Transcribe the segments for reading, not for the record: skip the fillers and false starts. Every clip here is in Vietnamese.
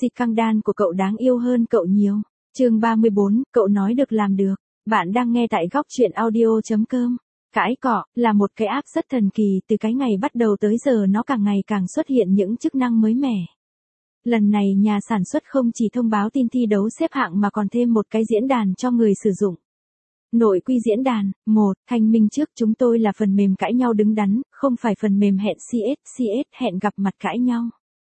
Si căng đan của cậu đáng yêu hơn cậu nhiều. Chương 34, cậu nói được làm được. Bạn đang nghe tại góc truyện audio.com. Cãi cọ là một cái app rất thần kỳ, từ cái ngày bắt đầu tới giờ nó càng ngày càng xuất hiện những chức năng mới mẻ. Lần này nhà sản xuất không chỉ thông báo tin thi đấu xếp hạng mà còn thêm một cái diễn đàn cho người sử dụng. Nội quy diễn đàn. 1. Thanh minh trước, chúng tôi là phần mềm cãi nhau đứng đắn, không phải phần mềm hẹn CS hẹn gặp mặt cãi nhau.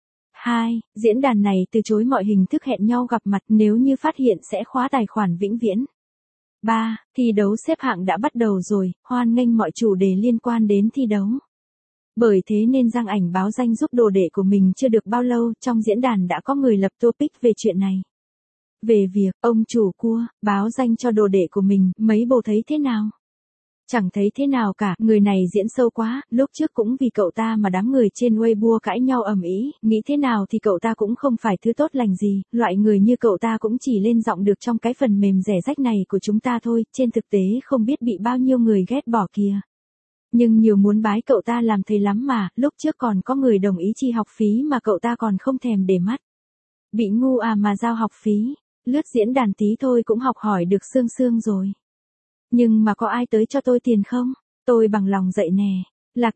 2. Diễn đàn này từ chối mọi hình thức hẹn nhau gặp mặt, nếu như phát hiện sẽ khóa tài khoản vĩnh viễn. 3. Thi đấu xếp hạng đã bắt đầu rồi, hoan nghênh mọi chủ đề liên quan đến thi đấu. Bởi thế nên Giang Ảnh báo danh giúp đồ đệ của mình chưa được bao lâu, trong diễn đàn đã có người lập topic về chuyện này. Về việc, ông chủ cua, báo danh cho đồ đệ của mình, mấy bồ thấy thế nào? Chẳng thấy thế nào cả, người này diễn sâu quá, lúc trước cũng vì cậu ta mà đám người trên Weibo cãi nhau ầm ĩ, nghĩ thế nào thì cậu ta cũng không phải thứ tốt lành gì, loại người như cậu ta cũng chỉ lên giọng được trong cái phần mềm rẻ rách này của chúng ta thôi, trên thực tế không biết bị bao nhiêu người ghét bỏ kìa. Nhưng nhiều muốn bái cậu ta làm thầy lắm mà, lúc trước còn có người đồng ý chi học phí mà cậu ta còn không thèm để mắt. Bị ngu à mà giao học phí, lướt diễn đàn tí thôi cũng học hỏi được xương xương rồi. Nhưng mà có ai tới cho tôi tiền không? Tôi bằng lòng dạy nè. Lạc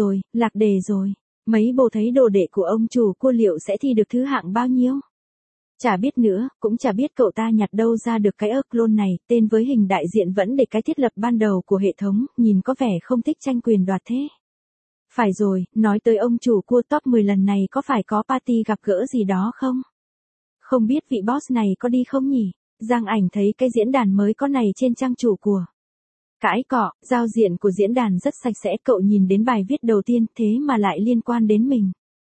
đề rồi. Mấy bồ thấy đồ đệ của ông chủ cua liệu sẽ thi được thứ hạng bao nhiêu? Chả biết nữa, cũng chả biết cậu ta nhặt đâu ra được cái clone này, tên với hình đại diện vẫn để cái thiết lập ban đầu của hệ thống, nhìn có vẻ không thích tranh quyền đoạt thế. Phải rồi, nói tới ông chủ cua top 10 lần này có phải có party gặp gỡ gì đó không? Không biết vị boss này có đi không nhỉ? Giang Ảnh thấy cái diễn đàn mới có này trên trang chủ của Cãi cọ, giao diện của diễn đàn rất sạch sẽ, cậu nhìn đến bài viết đầu tiên thế mà lại liên quan đến mình.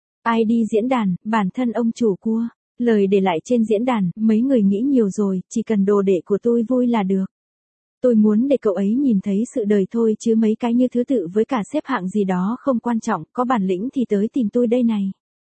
ID diễn đàn, bản thân ông chủ cua. Lời để lại trên diễn đàn, mấy người nghĩ nhiều rồi, chỉ cần đồ đệ của tôi vui là được. Tôi muốn để cậu ấy nhìn thấy sự đời thôi chứ mấy cái như thứ tự với cả xếp hạng gì đó không quan trọng, có bản lĩnh thì tới tìm tôi đây này.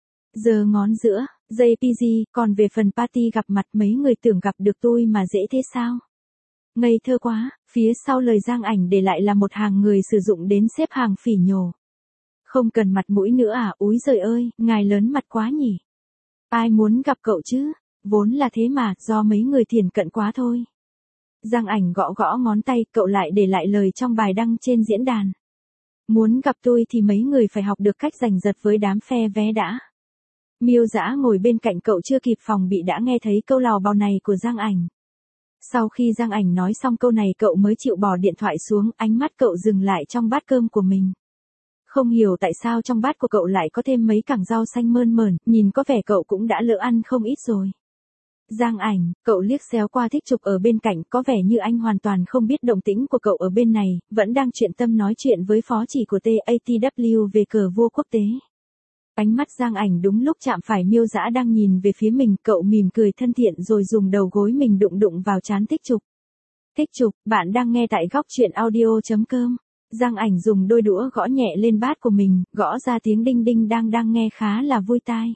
Giờ ngón giữa, JPG, còn về phần party gặp mặt mấy người tưởng gặp được tôi mà dễ thế sao? Ngây thơ quá, phía sau lời Giang Ảnh để lại là một hàng người sử dụng đến xếp hàng phỉ nhổ. Không cần mặt mũi nữa à, úi giời ơi, ngài lớn mặt quá nhỉ. Ai muốn gặp cậu chứ, vốn là thế mà, do mấy người thiển cận quá thôi. Giang Ảnh gõ gõ ngón tay, cậu lại để lại lời trong bài đăng trên diễn đàn. Muốn gặp tôi thì mấy người phải học được cách giành giật với đám phe vé đã. Miêu Dã ngồi bên cạnh cậu chưa kịp phòng bị đã nghe thấy câu lào bào này của Giang Ảnh. Sau khi Giang Ảnh nói xong câu này cậu mới chịu bỏ điện thoại xuống, ánh mắt cậu dừng lại trong bát cơm của mình. Không hiểu tại sao trong bát của cậu lại có thêm mấy cẳng rau xanh mơn mởn, nhìn có vẻ cậu cũng đã lỡ ăn không ít rồi. Giang Ảnh, cậu liếc xéo qua Thích Trục ở bên cạnh, có vẻ như anh hoàn toàn không biết động tĩnh của cậu ở bên này, vẫn đang chuyện tâm nói chuyện với phó chỉ của TATW về cờ vua quốc tế. Ánh mắt Giang Ảnh đúng lúc chạm phải Miêu Dã đang nhìn về phía mình, cậu mỉm cười thân thiện rồi dùng đầu gối mình đụng vào trán Thích Trục. Thích Trục, bạn đang nghe tại góc truyện audio.com. Giang Ảnh dùng đôi đũa gõ nhẹ lên bát của mình, gõ ra tiếng đinh đinh đang nghe khá là vui tai.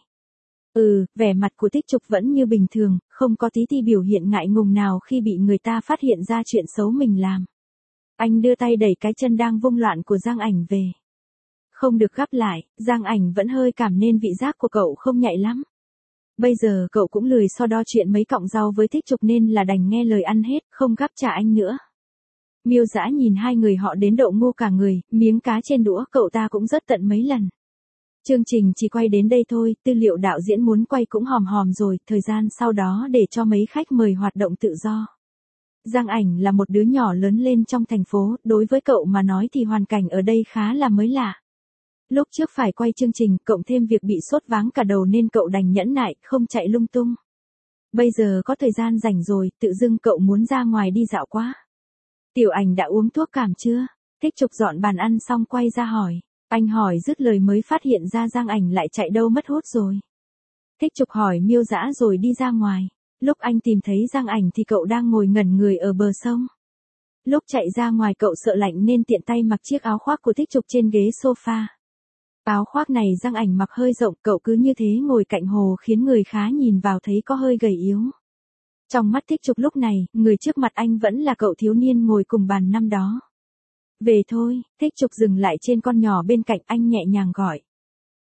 Vẻ mặt của Thích Trục vẫn như bình thường, không có tí ti biểu hiện ngại ngùng nào khi bị người ta phát hiện ra chuyện xấu mình làm. Anh đưa tay đẩy cái chân đang vung loạn của Giang Ảnh về. Không được gắp lại, Giang Ảnh vẫn hơi cảm nên vị giác của cậu không nhạy lắm. Bây giờ cậu cũng lười so đo chuyện mấy cọng rau với Thích Trục nên là đành nghe lời ăn hết, không gắp trả anh nữa. Miêu Dã nhìn hai người họ đến độ ngu cả người, miếng cá trên đũa cậu ta cũng rất tận mấy lần. Chương trình chỉ quay đến đây thôi, tư liệu đạo diễn muốn quay cũng hòm rồi, thời gian sau đó để cho mấy khách mời hoạt động tự do. Giang Ảnh là một đứa nhỏ lớn lên trong thành phố, đối với cậu mà nói thì hoàn cảnh ở đây khá là mới lạ. Lúc trước phải quay chương trình, cộng thêm việc bị sốt váng cả đầu nên cậu đành nhẫn nại, không chạy lung tung. Bây giờ có thời gian rảnh rồi, tự dưng cậu muốn ra ngoài đi dạo quá. Tiểu Ảnh đã uống thuốc cảm chưa? Thích Trục dọn bàn ăn xong quay ra hỏi. Anh hỏi dứt lời mới phát hiện ra Giang Ảnh lại chạy đâu mất hút rồi. Thích Trục hỏi Miêu Dã rồi đi ra ngoài. Lúc anh tìm thấy Giang Ảnh thì cậu đang ngồi ngẩn người ở bờ sông. Lúc chạy ra ngoài cậu sợ lạnh nên tiện tay mặc chiếc áo khoác của Thích Trục trên ghế sofa. Áo khoác này Giang Ảnh mặc hơi rộng, cậu cứ như thế ngồi cạnh hồ khiến người khá nhìn vào thấy có hơi gầy yếu. Trong mắt Thích Trục lúc này, người trước mặt anh vẫn là cậu thiếu niên ngồi cùng bàn năm đó. Về thôi, Thích Trục dừng lại trên con nhỏ bên cạnh anh nhẹ nhàng gọi.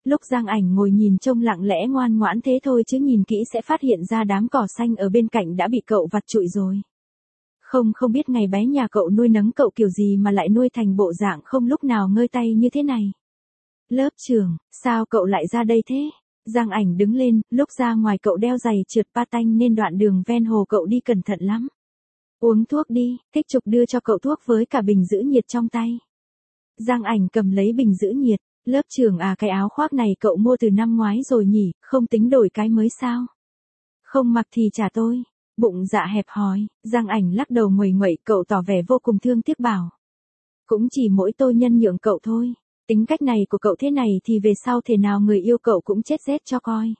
Lúc Giang Ảnh ngồi nhìn trông lặng lẽ ngoan ngoãn thế thôi chứ nhìn kỹ sẽ phát hiện ra đám cỏ xanh ở bên cạnh đã bị cậu vặt trụi rồi. Không biết ngày bé nhà cậu nuôi nấng cậu kiểu gì mà lại nuôi thành bộ dạng không lúc nào ngơi tay như thế này. Lớp trưởng, sao cậu lại ra đây thế? Giang Ảnh đứng lên, lúc ra ngoài cậu đeo giày trượt patin nên đoạn đường ven hồ cậu đi cẩn thận lắm. Uống thuốc đi, Thích Trục đưa cho cậu thuốc với cả bình giữ nhiệt trong tay. Giang Ảnh cầm lấy bình giữ nhiệt, lớp trưởng à, cái áo khoác này cậu mua từ năm ngoái rồi nhỉ, không tính đổi cái mới sao? Không mặc thì trả tôi. Bụng dạ hẹp hòi, Giang Ảnh lắc đầu nguầy nguậy, cậu tỏ vẻ vô cùng thương tiếc bảo. Cũng chỉ mỗi tôi nhân nhượng cậu thôi. Tính cách này của cậu thế này thì về sau thể nào người yêu cậu cũng chết rét cho coi.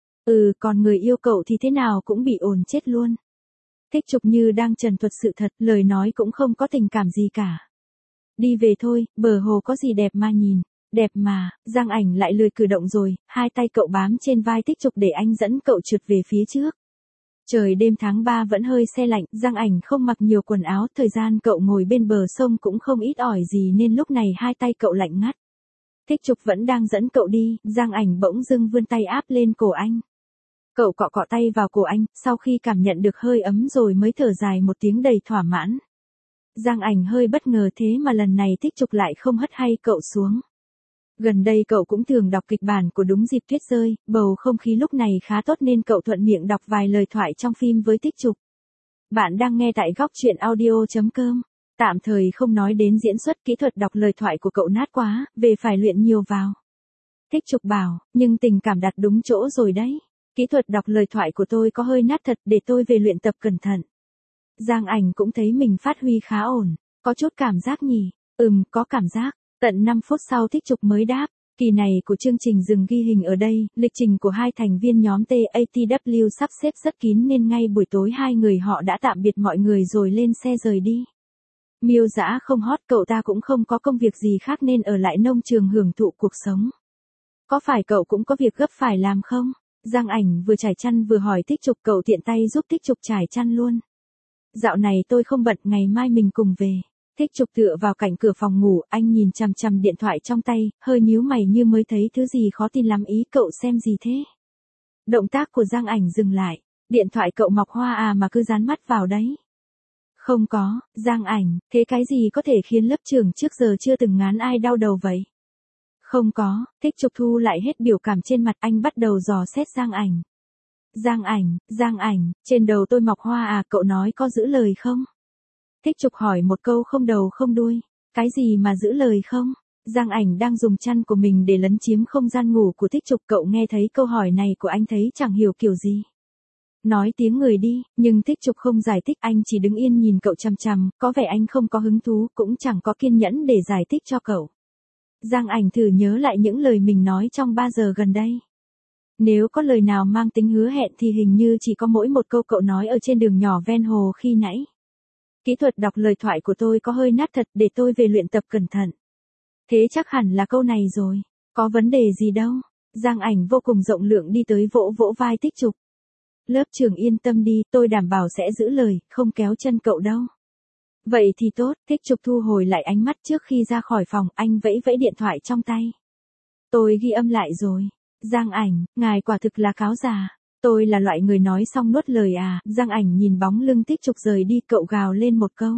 Còn người yêu cậu thì thế nào cũng bị ồn chết luôn. Thích Trục như đang trần thuật sự thật, lời nói cũng không có tình cảm gì cả. Đi về thôi, bờ hồ có gì đẹp mà nhìn. Đẹp mà, Giang Ảnh lại lười cử động rồi, hai tay cậu bám trên vai Thích Trục để anh dẫn cậu trượt về phía trước. Trời đêm tháng 3 vẫn hơi se lạnh, Giang Ảnh không mặc nhiều quần áo, thời gian cậu ngồi bên bờ sông cũng không ít ỏi gì nên lúc này hai tay cậu lạnh ngắt. Thích Trục vẫn đang dẫn cậu đi, Giang Ảnh bỗng dưng vươn tay áp lên cổ anh. Cậu cọ cọ tay vào cổ anh, sau khi cảm nhận được hơi ấm rồi mới thở dài một tiếng đầy thỏa mãn. Giang Ảnh hơi bất ngờ thế mà lần này Thích Trục lại không hất hay cậu xuống. Gần đây cậu cũng thường đọc kịch bản của Đúng dịp tuyết rơi, bầu không khí lúc này khá tốt nên cậu thuận miệng đọc vài lời thoại trong phim với Thích Trục. Bạn đang nghe tại góc truyện audio.com. Tạm thời không nói đến diễn xuất, kỹ thuật đọc lời thoại của cậu nát quá, về phải luyện nhiều vào. Thích Trục bảo, nhưng tình cảm đặt đúng chỗ rồi đấy. Kỹ thuật đọc lời thoại của tôi có hơi nát thật, để tôi về luyện tập cẩn thận. Giang Ảnh cũng thấy mình phát huy khá ổn, có chút cảm giác nhỉ, có cảm giác. Tận 5 phút sau Thích Trục mới đáp, kỳ này của chương trình dừng ghi hình ở đây, lịch trình của hai thành viên nhóm TATW sắp xếp rất kín nên ngay buổi tối hai người họ đã tạm biệt mọi người rồi lên xe rời đi. Miêu Dã không hot, cậu ta cũng không có công việc gì khác nên ở lại nông trường hưởng thụ cuộc sống. Có phải cậu cũng có việc gấp phải làm không? Giang Ảnh vừa trải chăn vừa hỏi Thích Trục, cậu tiện tay giúp Thích Trục trải chăn luôn. Dạo này tôi không bận, ngày mai mình cùng về. Thích Trục tựa vào cạnh cửa phòng ngủ, anh nhìn chằm chằm điện thoại trong tay, hơi nhíu mày như mới thấy thứ gì khó tin lắm. Ý cậu xem gì thế? Động tác của Giang Ảnh dừng lại, điện thoại cậu mọc hoa à mà cứ dán mắt vào đấy. Không có, Giang Ảnh, thế cái gì có thể khiến lớp trưởng trước giờ chưa từng ngán ai đau đầu vậy? Không có, Thích Trục thu lại hết biểu cảm trên mặt, anh bắt đầu dò xét Giang Ảnh. Giang Ảnh, trên đầu tôi mọc hoa à, cậu nói có giữ lời không? Thích Trục hỏi một câu không đầu không đuôi. Cái gì mà giữ lời không? Giang Ảnh đang dùng chăn của mình để lấn chiếm không gian ngủ của Thích Trục, cậu nghe thấy câu hỏi này của anh thấy chẳng hiểu kiểu gì. Nói tiếng người đi, nhưng Thích Trục không giải thích, anh chỉ đứng yên nhìn cậu chằm chằm, có vẻ anh không có hứng thú, cũng chẳng có kiên nhẫn để giải thích cho cậu. Giang Ảnh thử nhớ lại những lời mình nói trong 3 giờ gần đây. Nếu có lời nào mang tính hứa hẹn thì hình như chỉ có mỗi một câu cậu nói ở trên đường nhỏ ven hồ khi nãy. Kỹ thuật đọc lời thoại của tôi có hơi nát thật, để tôi về luyện tập cẩn thận. Thế chắc hẳn là câu này rồi, có vấn đề gì đâu. Giang Ảnh vô cùng rộng lượng đi tới vỗ vỗ vai Thích Trục. Lớp trưởng yên tâm đi, tôi đảm bảo sẽ giữ lời, không kéo chân cậu đâu. Vậy thì tốt, Thích Trục thu hồi lại ánh mắt trước khi ra khỏi phòng, anh vẫy vẫy điện thoại trong tay. Tôi ghi âm lại rồi. Giang Ảnh, ngài quả thực là cáo già. Tôi là loại người nói xong nuốt lời à? Giang Ảnh nhìn bóng lưng Thích Trục rời đi, cậu gào lên một câu.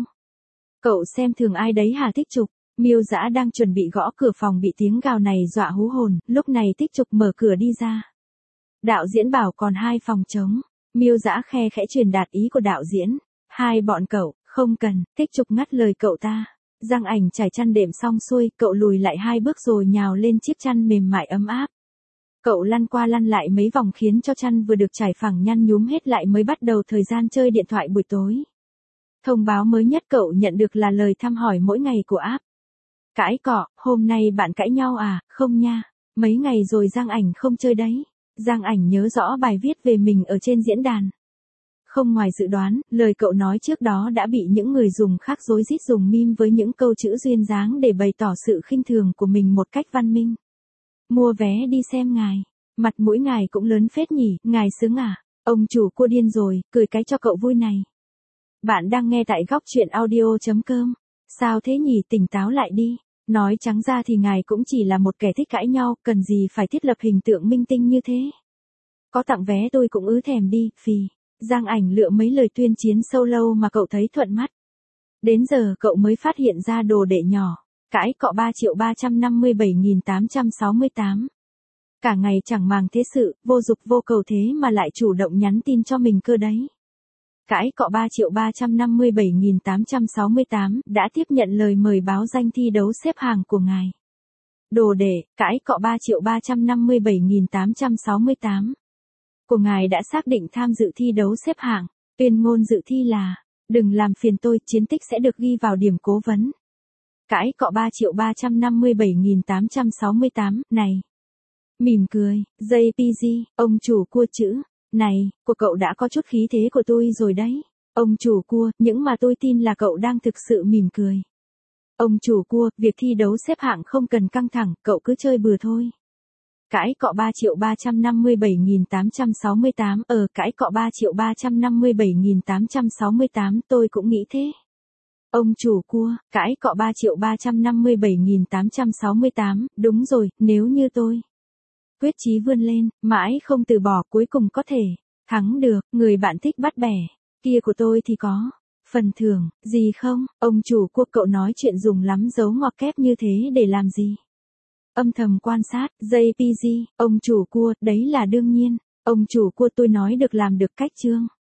Cậu xem thường ai đấy hả Thích Trục? Miêu Dã đang chuẩn bị gõ cửa phòng bị tiếng gào này dọa hú hồn, lúc này Thích Trục mở cửa đi ra. Đạo diễn bảo còn 2 phòng trống. Miêu Dã khe khẽ truyền đạt ý của đạo diễn. Hai bọn cậu, không cần, Thích Trục ngắt lời cậu ta. Giang Ảnh trải chăn đệm xong xuôi, cậu lùi lại 2 bước rồi nhào lên chiếc chăn mềm mại ấm áp. Cậu lăn qua lăn lại mấy vòng khiến cho chăn vừa được trải phẳng nhăn nhúm hết lại mới bắt đầu thời gian chơi điện thoại buổi tối. Thông báo mới nhất cậu nhận được là lời thăm hỏi mỗi ngày của app. Cãi cọ, hôm nay bạn cãi nhau à? Không nha, mấy ngày rồi Giang Ảnh không chơi đấy. Giang Ảnh nhớ rõ bài viết về mình ở trên diễn đàn. Không ngoài dự đoán, lời cậu nói trước đó đã bị những người dùng khác rối rít dùng meme với những câu chữ duyên dáng để bày tỏ sự khinh thường của mình một cách văn minh. Mua vé đi xem ngài. Mặt mũi ngài cũng lớn phết nhỉ, ngài sướng à? Ông chủ cua điên rồi, cười cái cho cậu vui này. Bạn đang nghe tại góc truyện audio.com. Sao thế nhỉ, tỉnh táo lại đi. Nói trắng ra thì ngài cũng chỉ là một kẻ thích cãi nhau, cần gì phải thiết lập hình tượng minh tinh như thế. Có tặng vé tôi cũng thèm đi, phì. Giang Ảnh lựa mấy lời tuyên chiến sâu lâu mà cậu thấy thuận mắt. Đến giờ cậu mới phát hiện ra đồ đệ nhỏ. Cãi cọ 3.357.868. Cả ngày chẳng màng thế sự, vô dục vô cầu thế mà lại chủ động nhắn tin cho mình cơ đấy. Cãi cọ 3.357.868 đã tiếp nhận lời mời báo danh thi đấu xếp hàng của ngài. Đồ đệ, cãi cọ 3.357.868 của ngài đã xác định tham dự thi đấu xếp hạng. Tuyên ngôn dự thi là: đừng làm phiền tôi, chiến tích sẽ được ghi vào điểm cố vấn. Cãi cọ 3.357.868 này. Mỉm cười, JPG, ông chủ cua chữ. Này, của cậu đã có chút khí thế của tôi rồi đấy. Ông chủ cua, những mà tôi tin là cậu đang thực sự mỉm cười. Ông chủ cua, việc thi đấu xếp hạng không cần căng thẳng, cậu cứ chơi bừa thôi. Cãi cọ 3.357.868 cãi cọ 3.357.868 tôi cũng nghĩ thế. Ông chủ cua, cãi cọ 3.357.868, đúng rồi, nếu như tôi quyết chí vươn lên, mãi không từ bỏ, cuối cùng có thể thắng được, người bạn thích bắt bẻ kia của tôi thì có phần thưởng gì không? Ông chủ cua, cậu nói chuyện dùng lắm dấu ngoặc kép như thế để làm gì? Âm thầm quan sát, JPG, ông chủ cua, đấy là đương nhiên. Ông chủ cua, tôi nói được làm được cách chương.